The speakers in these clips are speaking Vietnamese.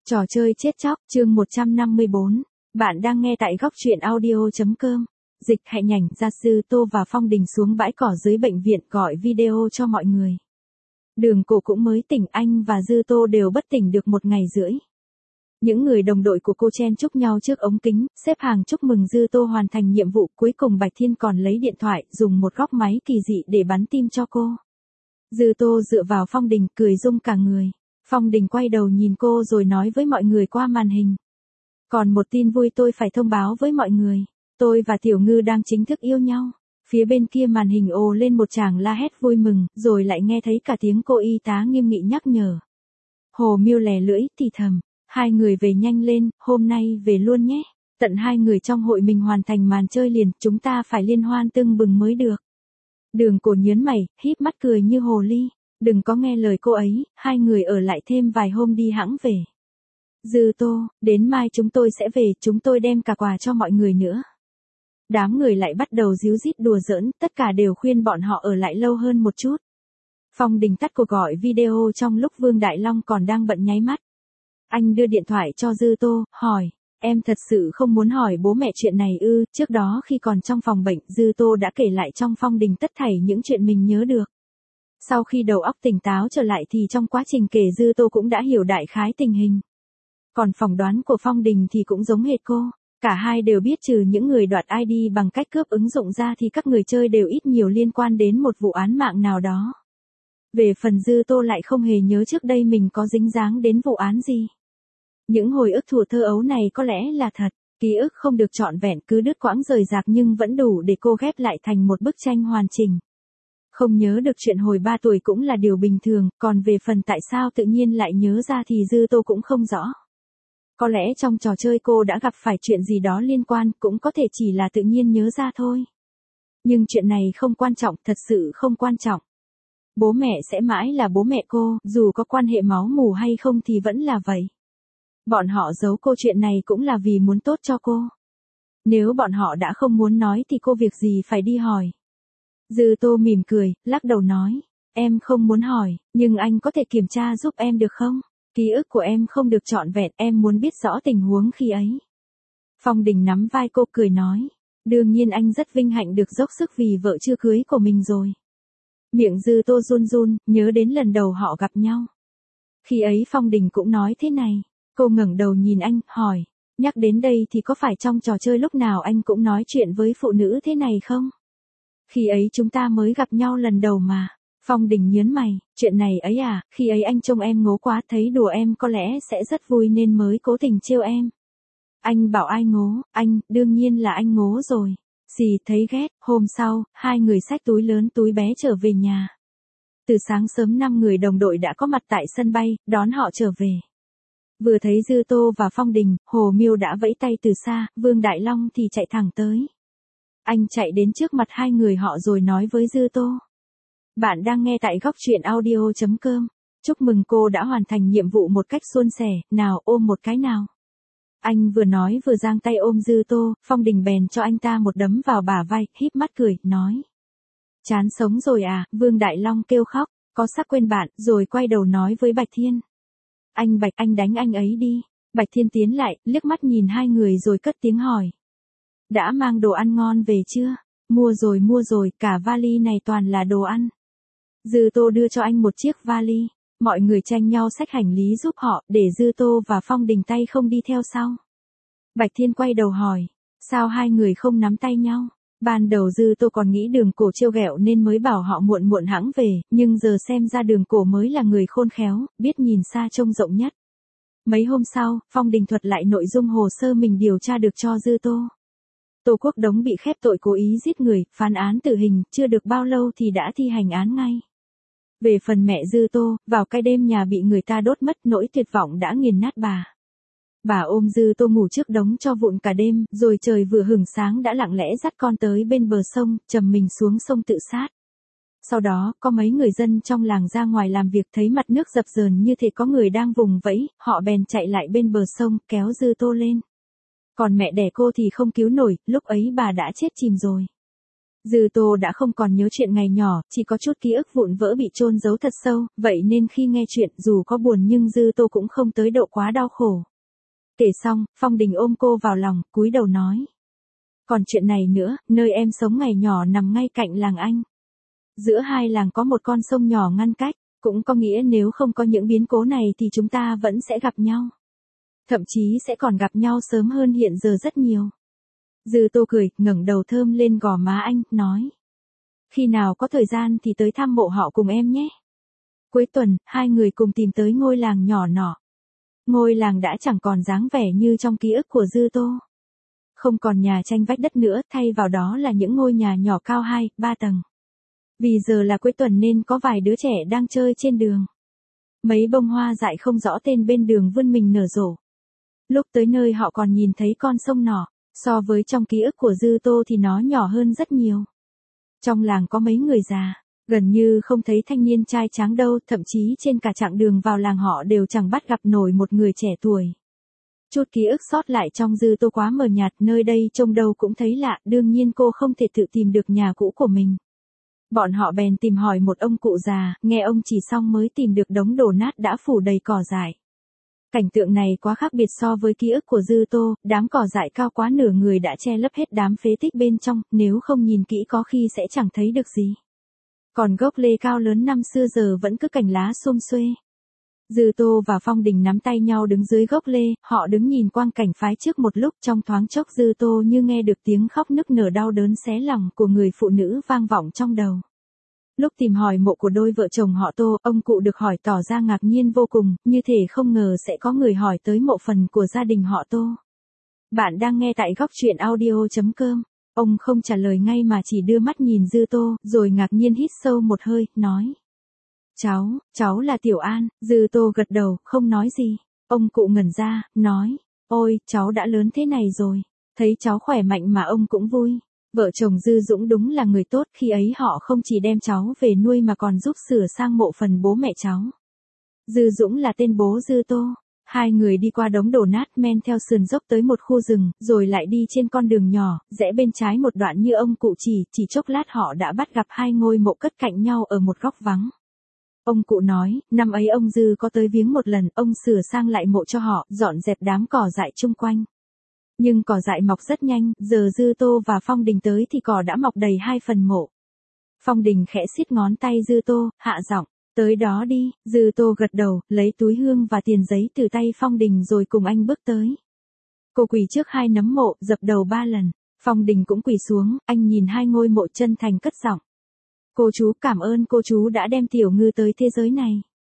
Trò chơi chết chóc, chương 154. Bạn đang nghe tại góc truyện audio.com. Dịch Hạnh Nhảnh ra Dư Tô và Phong Đình xuống bãi cỏ dưới bệnh viện gọi video cho mọi người. Đường Cổ cũng mới tỉnh, anh và Dư Tô đều bất tỉnh được 1 ngày rưỡi. Những người đồng đội của cô chen chúc nhau trước ống kính, xếp hàng chúc mừng Dư Tô hoàn thành nhiệm vụ. Cuối cùng Bạch Thiên còn lấy điện thoại, dùng một góc máy kỳ dị để bắn tim cho cô. Dư Tô dựa vào Phong Đình, cười rung cả người. Phong Đình quay đầu nhìn cô rồi nói với mọi người qua màn hình. Còn một tin vui tôi phải thông báo với mọi người. Tôi và Tiểu Ngư đang chính thức yêu nhau. Phía bên kia màn hình ồ lên một tràng la hét vui mừng, rồi lại nghe thấy cả tiếng cô y tá nghiêm nghị nhắc nhở. Hồ Miêu lè lưỡi, thì thầm. 2 người về nhanh lên, hôm nay về luôn nhé. Tận 2 người trong hội mình hoàn thành màn chơi liền, chúng ta phải liên hoan tưng bừng mới được. Đường Cổ nhớn mày, híp mắt cười như hồ ly. Đừng có nghe lời cô ấy, 2 người ở lại thêm vài hôm đi hẵng về. Dư Tô, đến mai chúng tôi sẽ về, chúng tôi đem cả quà cho mọi người nữa. Đám người lại bắt đầu díu dít đùa giỡn, tất cả đều khuyên bọn họ ở lại lâu hơn một chút. Phong Đình tắt cuộc gọi video trong lúc Vương Đại Long còn đang bận nháy mắt. Anh đưa điện thoại cho Dư Tô, hỏi, em thật sự không muốn hỏi bố mẹ chuyện này ư? Trước đó khi còn trong phòng bệnh, Dư Tô đã kể lại trong Phong Đình tất thảy những chuyện mình nhớ được. Sau khi đầu óc tỉnh táo trở lại thì trong quá trình kể Dư Tô cũng đã hiểu đại khái tình hình. Còn phỏng đoán của Phong Đình thì cũng giống hệt cô. Cả hai đều biết trừ những người đoạt ID bằng cách cướp ứng dụng ra thì các người chơi đều ít nhiều liên quan đến một vụ án mạng nào đó. Về phần Dư Tô lại không hề nhớ trước đây mình có dính dáng đến vụ án gì. Những hồi ức thuở thơ ấu này có lẽ là thật. Ký ức không được trọn vẹn, cứ đứt quãng rời rạc nhưng vẫn đủ để cô ghép lại thành một bức tranh hoàn chỉnh. Không nhớ được chuyện hồi 3 tuổi cũng là điều bình thường, còn về phần tại sao tự nhiên lại nhớ ra thì Dư Tô cũng không rõ. Có lẽ trong trò chơi cô đã gặp phải chuyện gì đó liên quan, cũng có thể chỉ là tự nhiên nhớ ra thôi. Nhưng chuyện này không quan trọng, thật sự không quan trọng. Bố mẹ sẽ mãi là bố mẹ cô, dù có quan hệ máu mủ hay không thì vẫn là vậy. Bọn họ giấu cô chuyện này cũng là vì muốn tốt cho cô. Nếu bọn họ đã không muốn nói thì cô việc gì phải đi hỏi. Dư Tô mỉm cười, lắc đầu nói, em không muốn hỏi, nhưng anh có thể kiểm tra giúp em được không? Ký ức của em không được trọn vẹn, em muốn biết rõ tình huống khi ấy. Phong Đình nắm vai cô cười nói, đương nhiên anh rất vinh hạnh được dốc sức vì vợ chưa cưới của mình rồi. Miệng Dư Tô run run, nhớ đến lần đầu họ gặp nhau. Khi ấy Phong Đình cũng nói thế này, cô ngẩng đầu nhìn anh, hỏi, nhắc đến đây thì có phải trong trò chơi lúc nào anh cũng nói chuyện với phụ nữ thế này không? Khi ấy chúng ta mới gặp nhau lần đầu mà. Phong Đình nhớn mày, chuyện này ấy à, khi ấy anh trông em ngố quá, thấy đùa em có lẽ sẽ rất vui nên mới cố tình trêu em. Anh bảo ai ngố, anh, đương nhiên là anh ngố rồi. Dì thấy ghét. Hôm sau, 2 người xách túi lớn túi bé trở về nhà. Từ sáng sớm 5 người đồng đội đã có mặt tại sân bay, đón họ trở về. Vừa thấy Dư Tô và Phong Đình, Hồ Miêu đã vẫy tay từ xa, Vương Đại Long thì chạy thẳng tới. Anh chạy đến trước mặt 2 người họ rồi nói với Dư Tô. Bạn đang nghe tại góc truyện audio.com. Chúc mừng cô đã hoàn thành nhiệm vụ một cách suôn sẻ, nào ôm một cái nào. Anh vừa nói vừa giang tay ôm Dư Tô, Phong Đình bèn cho anh ta một đấm vào bả vai, híp mắt cười, nói. Chán sống rồi à, Vương Đại Long kêu khóc, có sắc quên bạn, rồi quay đầu nói với Bạch Thiên. Anh Bạch, anh đánh anh ấy đi. Bạch Thiên tiến lại, liếc mắt nhìn 2 người rồi cất tiếng hỏi. Đã mang đồ ăn ngon về chưa? Mua rồi, cả vali này toàn là đồ ăn. Dư Tô đưa cho anh một chiếc vali. Mọi người tranh nhau xách hành lý giúp họ, để Dư Tô và Phong Đình tay không đi theo sau. Bạch Thiên quay đầu hỏi, sao 2 người không nắm tay nhau? Ban đầu Dư Tô còn nghĩ Đường Cổ trêu ghẹo nên mới bảo họ muộn hãng về, nhưng giờ xem ra Đường Cổ mới là người khôn khéo, biết nhìn xa trông rộng nhất. Mấy hôm sau, Phong Đình thuật lại nội dung hồ sơ mình điều tra được cho Dư Tô. Tô Quốc Đống bị khép tội cố ý giết người, phán án tử hình, chưa được bao lâu thì đã thi hành án ngay. Về phần mẹ Dư Tô, vào cái đêm nhà bị người ta đốt mất, nỗi tuyệt vọng đã nghiền nát bà. Bà ôm Dư Tô ngủ trước đống cho vụn cả đêm, rồi trời vừa hửng sáng đã lặng lẽ dắt con tới bên bờ sông, trầm mình xuống sông tự sát. Sau đó, có mấy người dân trong làng ra ngoài làm việc thấy mặt nước dập dờn như thể có người đang vùng vẫy, họ bèn chạy lại bên bờ sông, kéo Dư Tô lên. Còn mẹ đẻ cô thì không cứu nổi, lúc ấy bà đã chết chìm rồi. Dư Tô đã không còn nhớ chuyện ngày nhỏ, chỉ có chút ký ức vụn vỡ bị chôn giấu thật sâu, vậy nên khi nghe chuyện dù có buồn nhưng Dư Tô cũng không tới độ quá đau khổ. Kể xong, Phong Đình ôm cô vào lòng, cúi đầu nói. Còn chuyện này nữa, nơi em sống ngày nhỏ nằm ngay cạnh làng anh. Giữa hai làng có một con sông nhỏ ngăn cách, cũng có nghĩa nếu không có những biến cố này thì chúng ta vẫn sẽ gặp nhau. Thậm chí sẽ còn gặp nhau sớm hơn hiện giờ rất nhiều. Dư Tô cười, ngẩng đầu thơm lên gò má anh, nói. Khi nào có thời gian thì tới thăm mộ họ cùng em nhé. Cuối tuần, hai người cùng tìm tới ngôi làng nhỏ nọ. Ngôi làng đã chẳng còn dáng vẻ như trong ký ức của Dư Tô. Không còn nhà tranh vách đất nữa, thay vào đó là những ngôi nhà nhỏ cao 2, 3 tầng. Vì giờ là cuối tuần nên có vài đứa trẻ đang chơi trên đường. Mấy bông hoa dại không rõ tên bên đường vươn mình nở rộ. Lúc tới nơi họ còn nhìn thấy con sông nọ, so với trong ký ức của Dư Tô thì nó nhỏ hơn rất nhiều. Trong làng có mấy người già, gần như không thấy thanh niên trai tráng đâu, thậm chí trên cả chặng đường vào làng họ đều chẳng bắt gặp nổi một người trẻ tuổi. Chút ký ức sót lại trong Dư Tô quá mờ nhạt, nơi đây trông đâu cũng thấy lạ, đương nhiên cô không thể tự tìm được nhà cũ của mình. Bọn họ bèn tìm hỏi một ông cụ già, nghe ông chỉ xong mới tìm được đống đổ nát đã phủ đầy cỏ dại. Cảnh tượng này quá khác biệt so với ký ức của Dư Tô, đám cỏ dại cao quá nửa người đã che lấp hết đám phế tích bên trong, nếu không nhìn kỹ có khi sẽ chẳng thấy được gì. Còn gốc lê cao lớn năm xưa giờ vẫn cứ cành lá xum xuê. Dư Tô và Phong Đình nắm tay nhau đứng dưới gốc lê, họ đứng nhìn quang cảnh phái trước một lúc, trong thoáng chốc Dư Tô như nghe được tiếng khóc nức nở đau đớn xé lòng của người phụ nữ vang vọng trong đầu. Lúc tìm hỏi mộ của đôi vợ chồng họ Tô, ông cụ được hỏi tỏ ra ngạc nhiên vô cùng, như thể không ngờ sẽ có người hỏi tới mộ phần của gia đình họ Tô. Bạn đang nghe tại góc truyện audio.com. Ông không trả lời ngay mà chỉ đưa mắt nhìn Dư Tô, rồi ngạc nhiên hít sâu một hơi, nói. Cháu là Tiểu An. Dư Tô gật đầu, không nói gì. Ông cụ ngẩn ra, nói. Ôi, cháu đã lớn thế này rồi. Thấy cháu khỏe mạnh mà ông cũng vui. Vợ chồng Dư Dũng đúng là người tốt, khi ấy họ không chỉ đem cháu về nuôi mà còn giúp sửa sang mộ phần bố mẹ cháu. Dư Dũng là tên bố Dư Tô. Hai người đi qua đống đổ nát men theo sườn dốc tới một khu rừng, rồi lại đi trên con đường nhỏ, rẽ bên trái một đoạn như ông cụ chỉ chốc lát họ đã bắt gặp hai ngôi mộ cất cạnh nhau ở một góc vắng. Ông cụ nói, năm ấy ông Dư có tới viếng một lần, ông sửa sang lại mộ cho họ, dọn dẹp đám cỏ dại chung quanh. Nhưng cỏ dại mọc rất nhanh, giờ Dư Tô và Phong Đình tới thì cỏ đã mọc đầy 2 phần mộ. Phong Đình khẽ siết ngón tay Dư Tô, hạ giọng, tới đó đi. Dư Tô gật đầu, lấy túi hương và tiền giấy từ tay Phong Đình rồi cùng anh bước tới. Cô quỳ trước 2 nấm mộ, dập đầu 3 lần. Phong Đình cũng quỳ xuống, anh nhìn 2 ngôi mộ chân thành cất giọng. Cô chú, cảm ơn cô chú đã đem Tiểu Ngư tới thế giới này.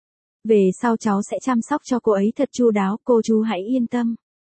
Về sau cháu sẽ chăm sóc cho cô ấy thật chu đáo, cô chú hãy yên tâm.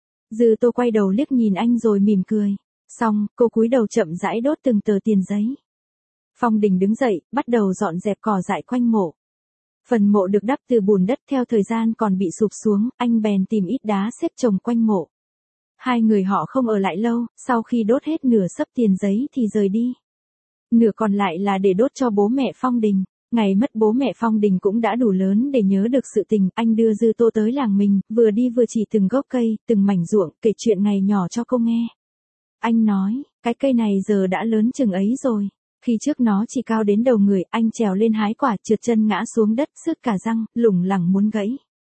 Dư Tô quay đầu liếc nhìn anh rồi mỉm cười. Xong, cô cúi đầu chậm rãi đốt từng tờ tiền giấy. Phong Đình đứng dậy, bắt đầu dọn dẹp cỏ dại quanh mộ. Phần mộ được đắp từ bùn đất, theo thời gian còn bị sụp xuống, anh bèn tìm ít đá xếp chồng quanh mộ. Hai người họ không ở lại lâu, sau khi đốt hết nửa xấp tiền giấy thì rời đi. Nửa còn lại là để đốt cho bố mẹ Phong Đình. Ngày mất bố mẹ Phong Đình cũng đã đủ lớn để nhớ được sự tình, anh đưa Dư Tô tới làng mình, vừa đi vừa chỉ từng gốc cây, từng mảnh ruộng, kể chuyện ngày nhỏ cho cô nghe. Anh nói, cái cây này giờ đã lớn chừng ấy rồi. Khi trước nó chỉ cao đến đầu người, anh trèo lên hái quả, trượt chân ngã xuống đất, sứt cả răng, lủng lẳng muốn gãy.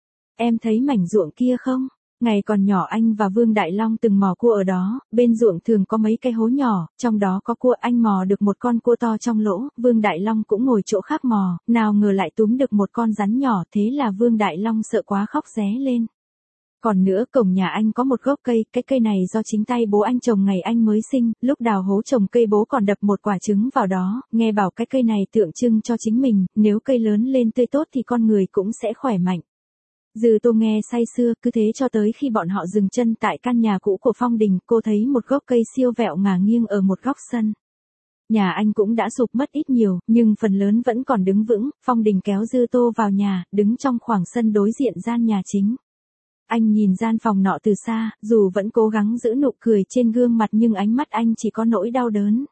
Em thấy mảnh ruộng kia không? Ngày còn nhỏ anh và Vương Đại Long từng mò cua ở đó, bên ruộng thường có mấy cái hố nhỏ, trong đó có cua, anh mò được một con cua to trong lỗ, Vương Đại Long cũng ngồi chỗ khác mò, nào ngờ lại túm được một con rắn nhỏ, thế là Vương Đại Long sợ quá khóc ré lên. Còn nữa, cổng nhà anh có một gốc cây, cái cây này do chính tay bố anh trồng ngày anh mới sinh, lúc đào hố trồng cây bố còn đập một quả trứng vào đó, nghe bảo cái cây này tượng trưng cho chính mình, nếu cây lớn lên tươi tốt thì con người cũng sẽ khỏe mạnh. Dư Tô nghe say sưa, cứ thế cho tới khi bọn họ dừng chân tại căn nhà cũ của Phong Đình, cô thấy một gốc cây siêu vẹo ngả nghiêng ở một góc sân. Nhà anh cũng đã sụp mất ít nhiều, nhưng phần lớn vẫn còn đứng vững. Phong Đình kéo Dư Tô vào nhà, đứng trong khoảng sân đối diện gian nhà chính. Anh nhìn gian phòng nọ từ xa, dù vẫn cố gắng giữ nụ cười trên gương mặt nhưng ánh mắt anh chỉ có nỗi đau đớn.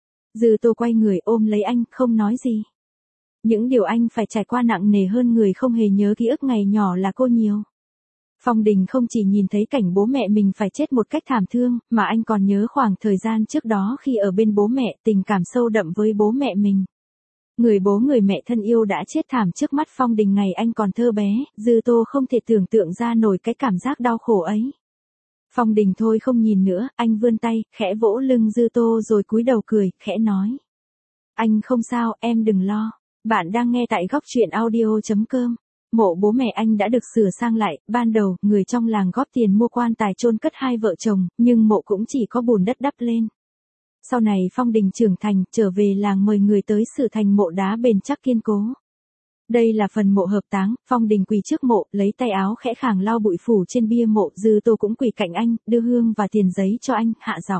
Dư Tô quay người ôm lấy anh, không nói gì. Những điều anh phải trải qua nặng nề hơn người không hề nhớ ký ức ngày nhỏ là cô nhiều. Phong Đình không chỉ nhìn thấy cảnh bố mẹ mình phải chết một cách thảm thương, mà anh còn nhớ khoảng thời gian trước đó khi ở bên bố mẹ, tình cảm sâu đậm với bố mẹ mình. Người bố người mẹ thân yêu đã chết thảm trước mắt Phong Đình ngày anh còn thơ bé, Dư Tô không thể tưởng tượng ra nổi cái cảm giác đau khổ ấy. Phong Đình thôi không nhìn nữa, anh vươn tay, khẽ vỗ lưng Dư Tô rồi cúi đầu cười, khẽ nói. Anh không sao, em đừng lo. Bạn đang nghe tại góc truyện audio.com. Mộ bố mẹ anh đã được sửa sang lại, ban đầu, người trong làng góp tiền mua quan tài chôn cất hai vợ chồng, nhưng mộ cũng chỉ có bùn đất đắp lên. Sau này Phong Đình trưởng thành, trở về làng mời người tới sửa thành mộ đá bền chắc kiên cố. Đây là phần mộ hợp táng, Phong Đình quỳ trước mộ, lấy tay áo khẽ khàng lau bụi phủ trên bia mộ, Dư Tô cũng quỳ cạnh anh, đưa hương và tiền giấy cho anh, hạ giọng.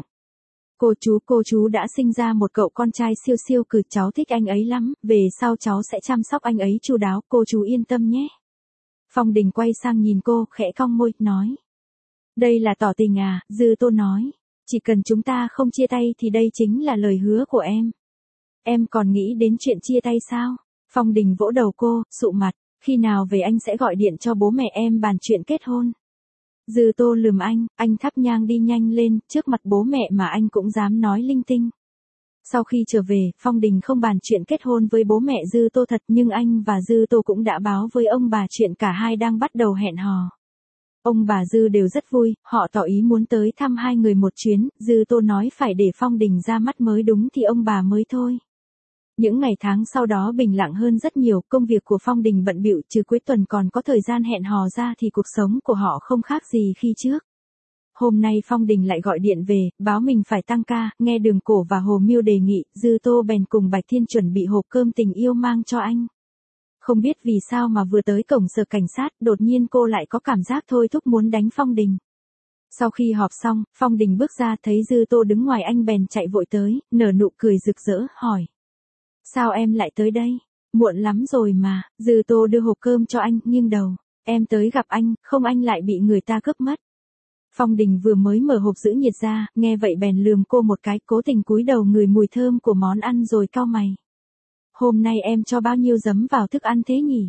Cô chú đã sinh ra một cậu con trai siêu siêu cừ, cháu thích anh ấy lắm, về sau cháu sẽ chăm sóc anh ấy chu đáo, cô chú yên tâm nhé. Phong Đình quay sang nhìn cô, khẽ cong môi, nói. Đây là tỏ tình à, Dư Tô nói. Chỉ cần chúng ta không chia tay thì đây chính là lời hứa của em. Em còn nghĩ đến chuyện chia tay sao? Phong Đình vỗ đầu cô, sụ mặt, khi nào về anh sẽ gọi điện cho bố mẹ em bàn chuyện kết hôn. Dư Tô lườm anh thắp nhang đi nhanh lên, trước mặt bố mẹ mà anh cũng dám nói linh tinh. Sau khi trở về, Phong Đình không bàn chuyện kết hôn với bố mẹ Dư Tô thật, nhưng anh và Dư Tô cũng đã báo với ông bà chuyện cả hai đang bắt đầu hẹn hò. Ông bà Dư đều rất vui, họ tỏ ý muốn tới thăm hai người một chuyến, Dư Tô nói phải để Phong Đình ra mắt mới đúng thì ông bà mới thôi. Những ngày tháng sau đó bình lặng hơn rất nhiều, công việc của Phong Đình bận bịu, trừ cuối tuần còn có thời gian hẹn hò ra thì cuộc sống của họ không khác gì khi trước. Hôm nay Phong Đình lại gọi điện về, báo mình phải tăng ca, nghe Đường Cổ và Hồ Miêu đề nghị, Dư Tô bèn cùng Bạch Thiên chuẩn bị hộp cơm tình yêu mang cho anh. Không biết vì sao mà vừa tới cổng sở cảnh sát, đột nhiên cô lại có cảm giác thôi thúc muốn đánh Phong Đình. Sau khi họp xong, Phong Đình bước ra thấy Dư Tô đứng ngoài anh bèn chạy vội tới, nở nụ cười rực rỡ, hỏi. Sao em lại tới đây? Muộn lắm rồi mà, Dư Tô đưa hộp cơm cho anh, nghiêng đầu. Em tới gặp anh, không anh lại bị người ta cướp mất. Phong Đình vừa mới mở hộp giữ nhiệt ra, nghe vậy bèn lườm cô một cái, cố tình cúi đầu ngửi mùi thơm của món ăn rồi cau mày. Hôm nay em cho bao nhiêu giấm vào thức ăn thế nhỉ?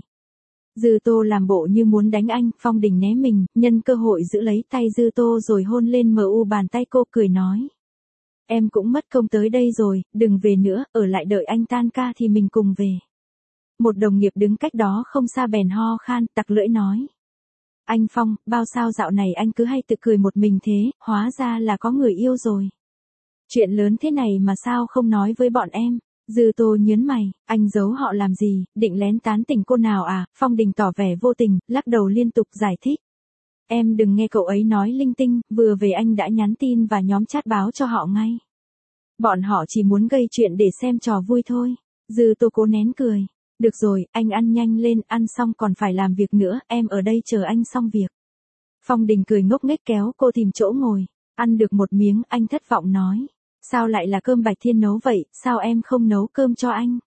Dư Tô làm bộ như muốn đánh anh, Phong Đình né mình, nhân cơ hội giữ lấy tay Dư Tô rồi hôn lên bàn tay cô, cười nói. Em cũng mất công tới đây rồi, đừng về nữa, ở lại đợi anh tan ca thì mình cùng về. Một đồng nghiệp đứng cách đó không xa bèn ho khan, tặc lưỡi nói. Anh Phong, bao sao dạo này anh cứ hay tự cười một mình thế, hóa ra là có người yêu rồi. Chuyện lớn thế này mà sao không nói với bọn em? Dư Tô nhớn mày, anh giấu họ làm gì, định lén tán tỉnh cô nào à? Phong Đình tỏ vẻ vô tình, lắc đầu liên tục giải thích. Em đừng nghe cậu ấy nói linh tinh, vừa về anh đã nhắn tin và nhóm chat báo cho họ ngay. Bọn họ chỉ muốn gây chuyện để xem trò vui thôi. Dư Tô cố nén cười. Được rồi, anh ăn nhanh lên, ăn xong còn phải làm việc nữa, em ở đây chờ anh xong việc. Phong Đình cười ngốc nghếch kéo cô tìm chỗ ngồi. Ăn được một miếng, anh thất vọng nói. Sao lại là cơm Bạch Thiên nấu vậy, sao em không nấu cơm cho anh?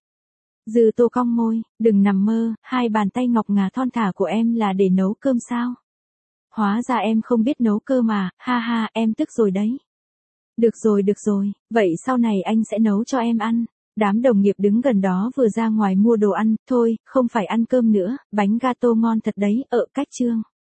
Dư Tô cong môi, đừng nằm mơ, hai bàn tay ngọc ngà thon thả của em là để nấu cơm sao? Hóa ra em không biết nấu cơm à, ha ha, em tức rồi đấy. Được rồi, vậy sau này anh sẽ nấu cho em ăn. Đám đồng nghiệp đứng gần đó vừa ra ngoài mua đồ ăn, thôi, không phải ăn cơm nữa, bánh gato ngon thật đấy, cách chương.